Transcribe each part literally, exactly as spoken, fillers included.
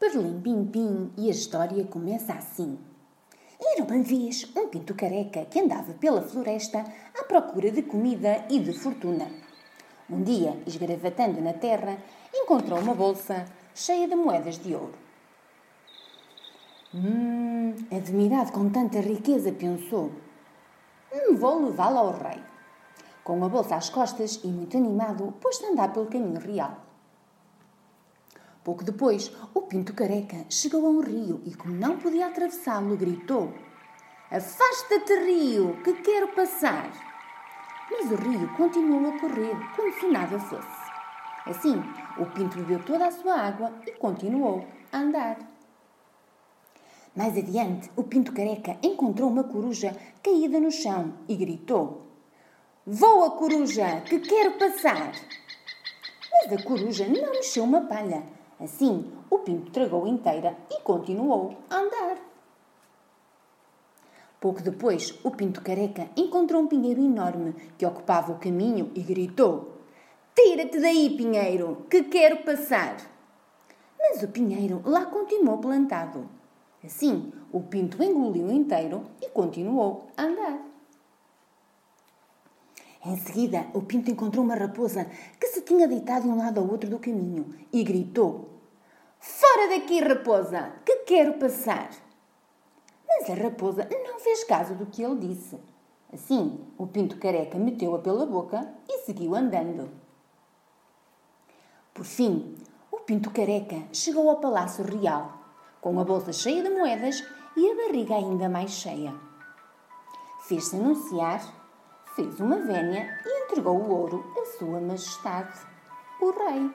Perlim Pim Pim, e a história começa assim. Era uma vez um pinto careca que andava pela floresta à procura de comida e de fortuna. Um dia, esgravatando na terra, encontrou uma bolsa cheia de moedas de ouro. Hum, admirado com tanta riqueza, pensou. Hum, vou levá-la ao rei. Com a bolsa às costas e muito animado, pôs-se a andar pelo caminho real. Pouco depois, o pinto careca chegou a um rio e, como não podia atravessá-lo, gritou: "Afasta-te, rio, que quero passar!" Mas o rio continuou a correr como se nada fosse. Assim, o pinto bebeu toda a sua água e continuou a andar. Mais adiante, o pinto careca encontrou uma coruja caída no chão e gritou: "Voa, coruja, que quero passar!" Mas a coruja não mexeu uma palha. Assim, o pinto tragou inteira e continuou a andar. Pouco depois, o pinto careca encontrou um pinheiro enorme que ocupava o caminho e gritou: "Tira-te daí, pinheiro, que quero passar!" Mas o pinheiro lá continuou plantado. Assim, o pinto engoliu inteiro e continuou a andar. Em seguida, o pinto encontrou uma raposa que se tinha deitado de um lado ao outro do caminho e gritou: "Fora daqui, raposa, que quero passar!" Mas a raposa não fez caso do que ele disse. Assim, o pinto careca meteu-a pela boca e seguiu andando. Por fim, o pinto careca chegou ao palácio real, com a bolsa cheia de moedas e a barriga ainda mais cheia. Fez-se anunciar, fez uma vénia e entregou o ouro a sua majestade, o rei.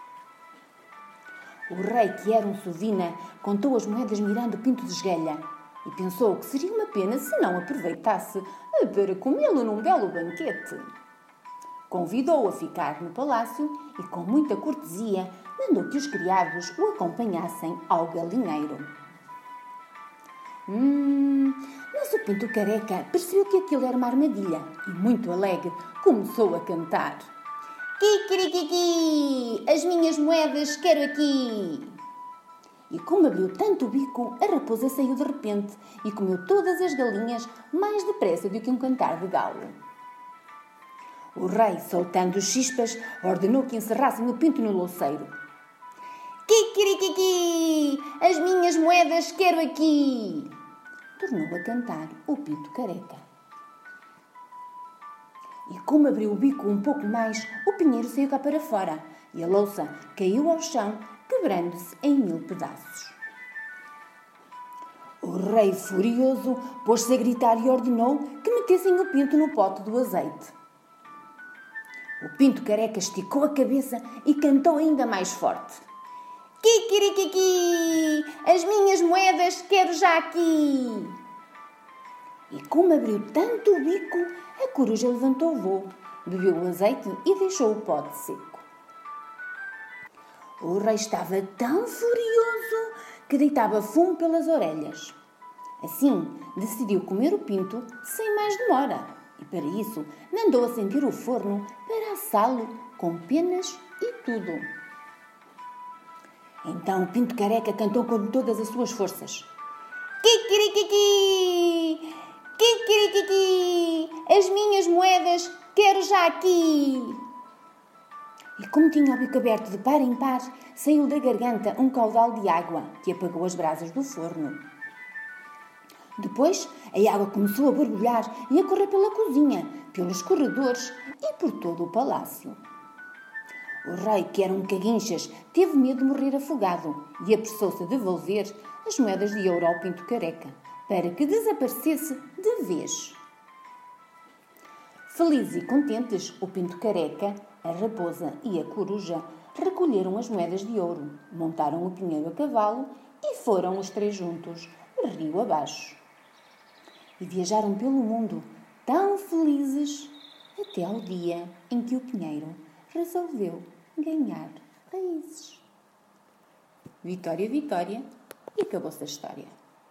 O rei, que era um sovina, contou as moedas mirando o pinto de esgalha e pensou que seria uma pena se não aproveitasse para comê-lo num belo banquete. Convidou-o a ficar no palácio e, com muita cortesia, mandou que os criados o acompanhassem ao galinheiro. Hum, mas o pinto careca percebeu que aquilo era uma armadilha e, muito alegre, começou a cantar: "Kikirikiki, as minhas moedas quero aqui!" E como abriu tanto o bico, a raposa saiu de repente e comeu todas as galinhas mais depressa do que um cantar de galo. O rei, soltando os chispas, ordenou que encerrassem o pinto no louceiro. "Kikirikiki, as minhas moedas quero aqui!" Tornou a cantar o pinto careca. E como abriu o bico um pouco mais, o pinheiro saiu cá para fora e a louça caiu ao chão, quebrando-se em mil pedaços. O rei, furioso, pôs-se a gritar e ordenou que metessem o pinto no pote do azeite. O pinto careca esticou a cabeça e cantou ainda mais forte: "Kikirikiki, as minhas moedas quero já aqui!" E como abriu tanto o bico, a coruja levantou voo, bebeu o azeite e deixou o pote seco. O rei estava tão furioso que deitava fumo pelas orelhas. Assim, decidiu comer o pinto sem mais demora e, para isso, mandou acender o forno para assá-lo com penas e tudo. Então o pinto careca cantou com todas as suas forças: "Kikirikiki, kikirikiki, as minhas moedas quero já aqui!" E como tinha o bico aberto de par em par, saiu da garganta um caudal de água que apagou as brasas do forno. Depois, a água começou a borbulhar e a correr pela cozinha, pelos corredores e por todo o palácio. O rei, que era um caguinchas, teve medo de morrer afogado e apressou-se a devolver as moedas de ouro ao pinto careca, para que desaparecesse de vez. Felizes e contentes, o pinto careca, a raposa e a coruja recolheram as moedas de ouro, montaram o pinheiro a cavalo e foram os três juntos, rio abaixo. E viajaram pelo mundo, tão felizes, até ao dia em que o pinheiro resolveu ganhar raízes. Vitória, vitória, e acabou-se a história.